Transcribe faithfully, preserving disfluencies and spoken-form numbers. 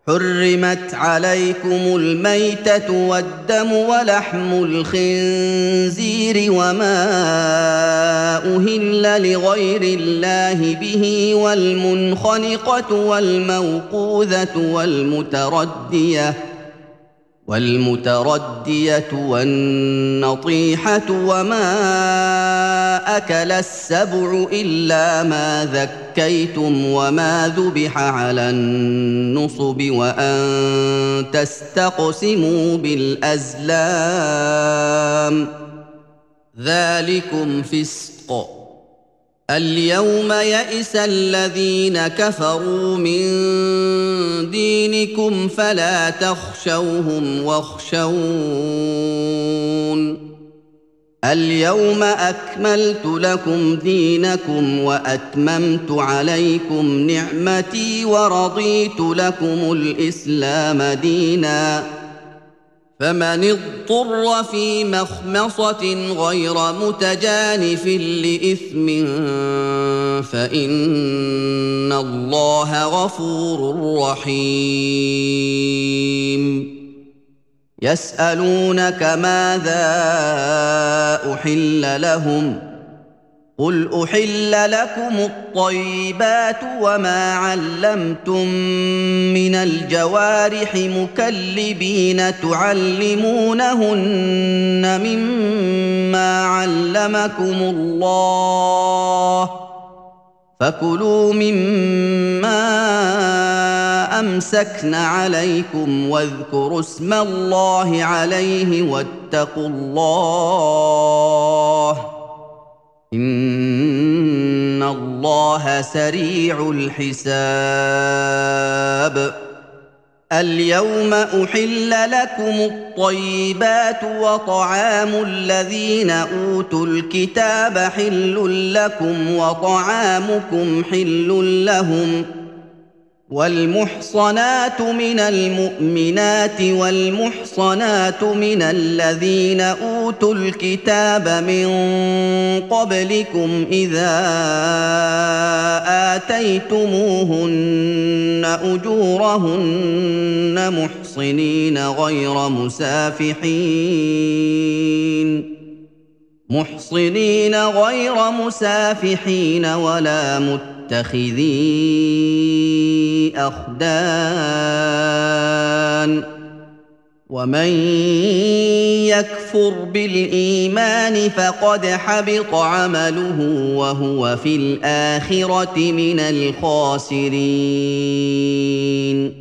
حرمت عليكم الميتة والدم ولحم الخنزير وما أهل لغير الله به والمنخنقة والموقوذة والمتردية والمتردية والنطيحة وما أكل السبع إلا ما ذكيتم وما ذبح على النصب وأن تستقسموا بالأزلام ذلكم فسق. اليوم يئس الذين كفروا من دينكم فلا تخشوهم واخشون. اليوم أكملت لكم دينكم وأتممت عليكم نعمتي ورضيت لكم الإسلام دينا. فمن اضطر في مخمصة غير متجانف لإثم فإن الله غفور رحيم. يسألونك ماذا أحل لهم قل أحل لكم الطيبات وما علمتم من الجوارح مكلبين تعلمونهن مما علمكم الله فكلوا مما أمسكن عليكم واذكروا اسم الله عليه واتقوا الله إن الله سريع الحساب. اليوم أحل لكم الطيبات وطعام الذين أوتوا الكتاب حل لكم وطعامكم حل لهم والمحصنات من المؤمنات والمحصنات من الذين أوتوا الكتاب من قبلكم إذا آتيتموهن أجورهن محصنين غير مسافحين محصنين غير مسافحين ولا متخذي أخدان. ومن يكفر بالإيمان فقد حبط عمله وهو في الآخرة من الخاسرين.